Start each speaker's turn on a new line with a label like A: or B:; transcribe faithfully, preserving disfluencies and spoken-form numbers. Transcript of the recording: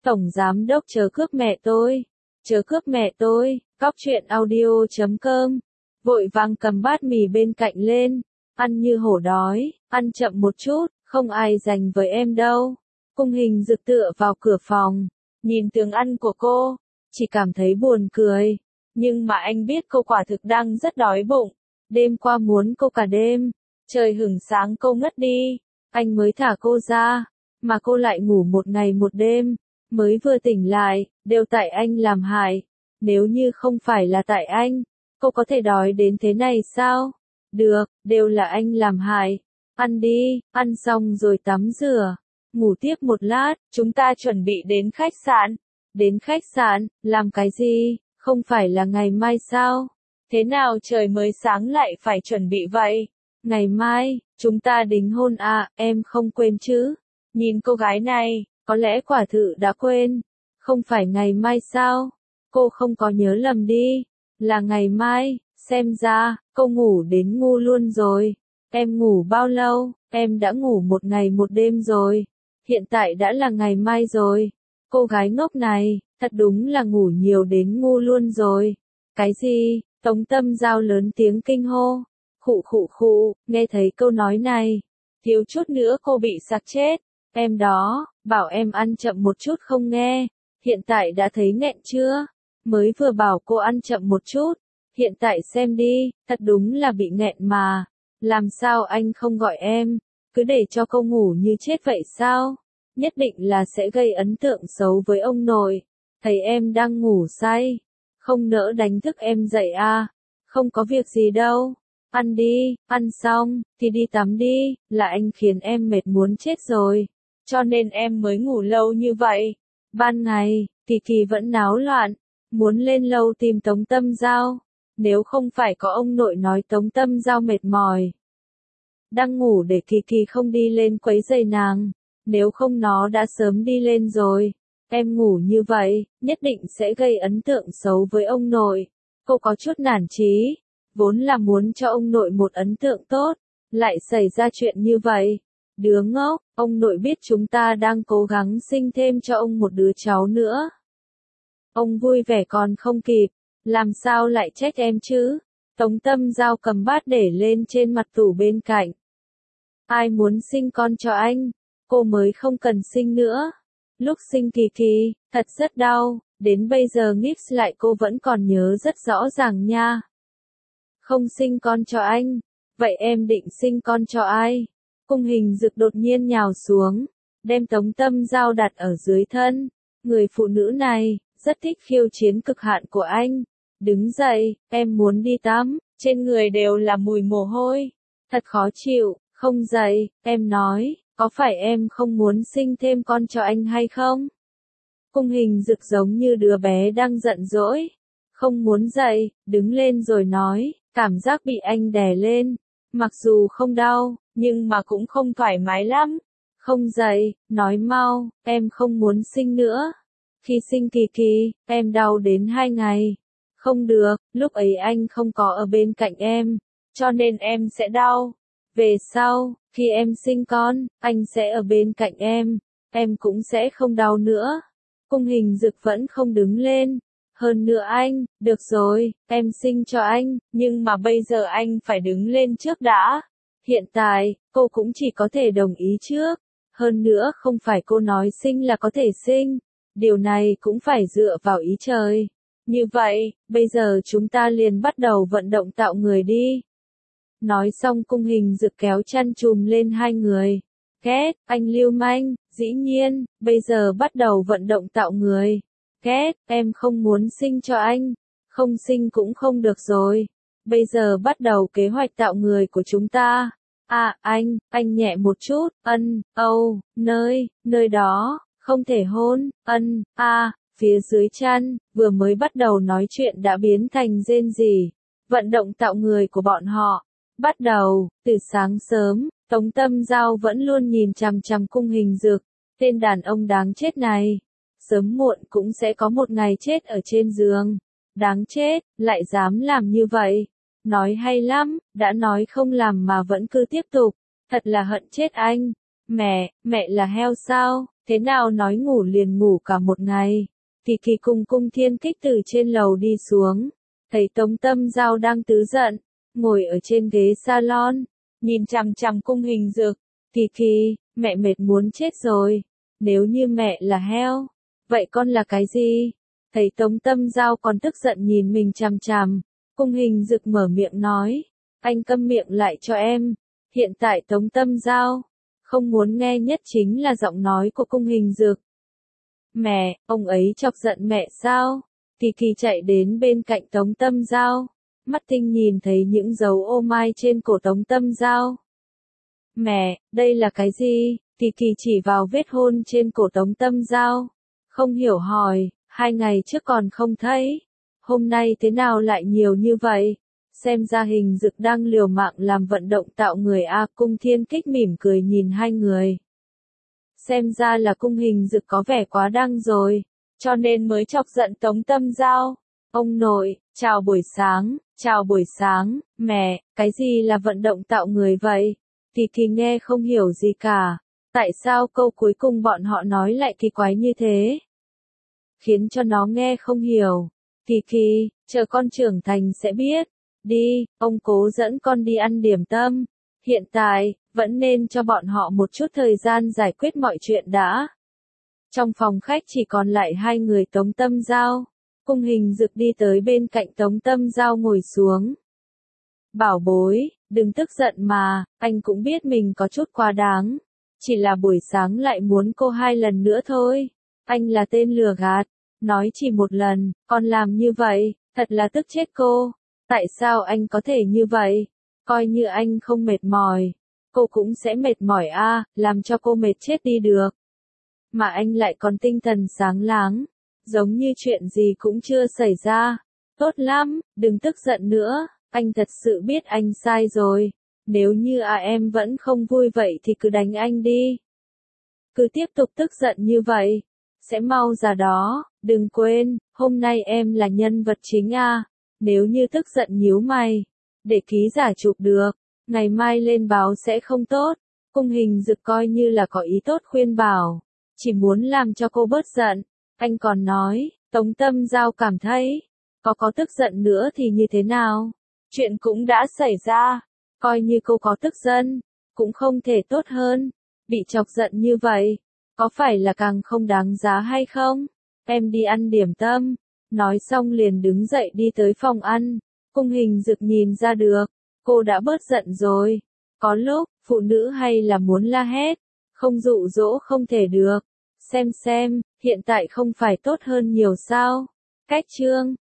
A: Tổng giám đốc chớ cướp mẹ tôi, chớ cướp mẹ tôi, cóc truyện audio chấm com. Vội vàng cầm bát mì bên cạnh lên, ăn như hổ đói, ăn chậm một chút, không ai giành với em đâu. Cung Hình Dực tựa vào cửa phòng, nhìn tướng ăn của cô, chỉ cảm thấy buồn cười. Nhưng mà anh biết cô quả thực đang rất đói bụng. Đêm qua muốn cô cả đêm, trời hửng sáng cô ngất đi, anh mới thả cô ra, mà cô lại ngủ một ngày một đêm, mới vừa tỉnh lại, đều tại anh làm hại. Nếu như không phải là tại anh, cô có thể đói đến thế này sao? Được, đều là anh làm hại. Ăn đi, ăn xong rồi tắm rửa, ngủ tiếp một lát, chúng ta chuẩn bị đến khách sạn. Đến khách sạn, làm cái gì? Không phải là ngày mai sao? Thế nào trời mới sáng lại phải chuẩn bị vậy? Ngày mai, chúng ta đính hôn à, em không quên chứ? Nhìn cô gái này, có lẽ quả thự đã quên. Không phải ngày mai sao? Cô không có nhớ lầm đi. Là ngày mai, xem ra, cô ngủ đến ngu luôn rồi. Em ngủ bao lâu? Em đã ngủ một ngày một đêm rồi. Hiện tại đã là ngày mai rồi. Cô gái ngốc này, thật đúng là ngủ nhiều đến ngu luôn rồi. Cái gì? Tống Tâm Giao lớn tiếng kinh hô. Khụ khụ khụ, nghe thấy câu nói này, thiếu chút nữa cô bị sặc chết. Em đó, bảo em ăn chậm một chút không nghe. Hiện tại đã thấy nghẹn chưa? Mới vừa bảo cô ăn chậm một chút. Hiện tại xem đi, thật đúng là bị nghẹn mà. Làm sao anh không gọi em? Cứ để cho cô ngủ như chết vậy sao? Nhất định là sẽ gây ấn tượng xấu với ông nội. Thấy em đang ngủ say, không nỡ đánh thức em dậy à? Không có việc gì đâu. Ăn đi, ăn xong, thì đi tắm đi, là anh khiến em mệt muốn chết rồi. Cho nên em mới ngủ lâu như vậy. Ban ngày, Kỳ Kỳ vẫn náo loạn, muốn lên lầu tìm Tống Tâm Giao. Nếu không phải có ông nội nói Tống Tâm Giao mệt mỏi, đang ngủ để Kỳ Kỳ không đi lên quấy rầy nàng. Nếu không nó đã sớm đi lên rồi. Em ngủ như vậy, nhất định sẽ gây ấn tượng xấu với ông nội. Cô có chút nản chí, vốn là muốn cho ông nội một ấn tượng tốt, lại xảy ra chuyện như vậy. Đứa ngốc, ông nội biết chúng ta đang cố gắng sinh thêm cho ông một đứa cháu nữa. Ông vui vẻ còn không kịp, làm sao lại trách em chứ? Tống Tâm Giao cầm bát để lên trên mặt tủ bên cạnh. Ai muốn sinh con cho anh? Cô mới không cần sinh nữa. Lúc sinh Kỳ Kỳ, thật rất đau, đến bây giờ nghĩ lại cô vẫn còn nhớ rất rõ ràng nha. Không sinh con cho anh, vậy em định sinh con cho ai? Cung Hình Dực đột nhiên nhào xuống, đem Tống Tâm Giao đặt ở dưới thân. Người phụ nữ này, rất thích khiêu chiến cực hạn của anh. Đứng dậy, em muốn đi tắm, trên người đều là mùi mồ hôi. Thật khó chịu, không dậy, em nói, có phải em không muốn sinh thêm con cho anh hay không? Cung Hình Dực giống như đứa bé đang giận dỗi. Không muốn dậy, đứng lên rồi nói, cảm giác bị anh đè lên. Mặc dù không đau, nhưng mà cũng không thoải mái lắm. Không dậy, nói mau, em không muốn sinh nữa. Khi sinh Kỳ Kỳ, em đau đến hai ngày. Không được, lúc ấy anh không có ở bên cạnh em, cho nên em sẽ đau. Về sau, khi em sinh con, anh sẽ ở bên cạnh em, em cũng sẽ không đau nữa. Cung Hình Dực vẫn không đứng lên. Hơn nữa anh, được rồi, em sinh cho anh, nhưng mà bây giờ anh phải đứng lên trước đã. Hiện tại, cô cũng chỉ có thể đồng ý trước. Hơn nữa không phải cô nói sinh là có thể sinh. Điều này cũng phải dựa vào ý trời. Như vậy, bây giờ chúng ta liền bắt đầu vận động tạo người đi. Nói xong Cung Hình Dực kéo chăn chùm lên hai người. Két, anh lưu manh, dĩ nhiên, bây giờ bắt đầu vận động tạo người. Két, em không muốn sinh cho anh. Không sinh cũng không được rồi. Bây giờ bắt đầu kế hoạch tạo người của chúng ta. À, anh, anh nhẹ một chút, ân, âu, nơi, nơi đó, không thể hôn, ân, a, à, phía dưới chăn, vừa mới bắt đầu nói chuyện đã biến thành rên rỉ. Vận động tạo người của bọn họ. Bắt đầu, từ sáng sớm, Tống Tâm Giao vẫn luôn nhìn chằm chằm Cung Hình Dực. Tên đàn ông đáng chết này. Sớm muộn cũng sẽ có một ngày chết ở trên giường. Đáng chết, lại dám làm như vậy. Nói hay lắm, đã nói không làm mà vẫn cứ tiếp tục. Thật là hận chết anh. Mẹ, mẹ là heo sao? Thế nào nói ngủ liền ngủ cả một ngày. Kỳ Kỳ cùng Cung Thiên Kích từ trên lầu đi xuống, thấy Tống Tâm Giao đang tứ giận, ngồi ở trên ghế salon, nhìn chằm chằm Cung Hình Dực. Kỳ Kỳ, mẹ mệt muốn chết rồi, nếu như mẹ là heo, vậy con là cái gì? Thấy Tống Tâm Giao còn tức giận nhìn mình chằm chằm, Cung Hình Dực mở miệng nói, anh câm miệng lại cho em. Hiện tại Tống Tâm Giao không muốn nghe nhất chính là giọng nói của Cung Hình Dực. Mẹ, ông ấy chọc giận mẹ sao? Kỳ Kỳ chạy đến bên cạnh Tống Tâm Giao, mắt tinh nhìn thấy những dấu ô mai trên cổ Tống Tâm Giao. Mẹ, đây là cái gì? Kỳ Kỳ chỉ vào vết hôn trên cổ Tống Tâm Giao, không hiểu hỏi, hai ngày trước còn không thấy, hôm nay thế nào lại nhiều như vậy? Xem ra Hình Dực đang liều mạng làm vận động tạo người a. Cung Thiên Kích mỉm cười nhìn hai người. Xem ra là Cung Hình Dực có vẻ quá đăng rồi, cho nên mới chọc giận Tống Tâm Giao. Ông nội, chào buổi sáng, chào buổi sáng, mẹ, cái gì là vận động tạo người vậy? Kỳ Kỳ nghe không hiểu gì cả, tại sao câu cuối cùng bọn họ nói lại kỳ quái như thế? Khiến cho nó nghe không hiểu. Kỳ Kỳ, chờ con trưởng thành sẽ biết. Đi, ông cố dẫn con đi ăn điểm tâm. Hiện tại, vẫn nên cho bọn họ một chút thời gian giải quyết mọi chuyện đã. Trong phòng khách chỉ còn lại hai người Tống Tâm Giao. Cung Hình Dực đi tới bên cạnh Tống Tâm Giao ngồi xuống. Bảo bối, đừng tức giận mà, anh cũng biết mình có chút quá đáng. Chỉ là buổi sáng lại muốn cô hai lần nữa thôi. Anh là tên lừa gạt. Nói chỉ một lần, còn làm như vậy, thật là tức chết cô. Tại sao anh có thể như vậy? Coi như anh không mệt mỏi, cô cũng sẽ mệt mỏi a, làm cho cô mệt chết đi được. Mà anh lại còn tinh thần sáng láng, giống như chuyện gì cũng chưa xảy ra. Tốt lắm, đừng tức giận nữa, anh thật sự biết anh sai rồi. Nếu như à em vẫn không vui vậy thì cứ đánh anh đi. Cứ tiếp tục tức giận như vậy, sẽ mau già đó. Đừng quên, hôm nay em là nhân vật chính a. Nếu như tức giận nhíu mày, để ký giả chụp được, ngày mai lên báo sẽ không tốt. Cung Hình Dực coi như là có ý tốt khuyên bảo, chỉ muốn làm cho cô bớt giận. Anh còn nói, Tống Tâm Giao cảm thấy, có có tức giận nữa thì như thế nào? Chuyện cũng đã xảy ra, coi như cô có tức giận, cũng không thể tốt hơn. Bị chọc giận như vậy, có phải là càng không đáng giá hay không? Em đi ăn điểm tâm. Nói xong liền đứng dậy đi tới phòng ăn. Cung Hình Dực nhìn ra được, cô đã bớt giận rồi. Có lúc, phụ nữ hay là muốn la hét, không dụ dỗ không thể được. Xem xem, hiện tại không phải tốt hơn nhiều sao? Cách chương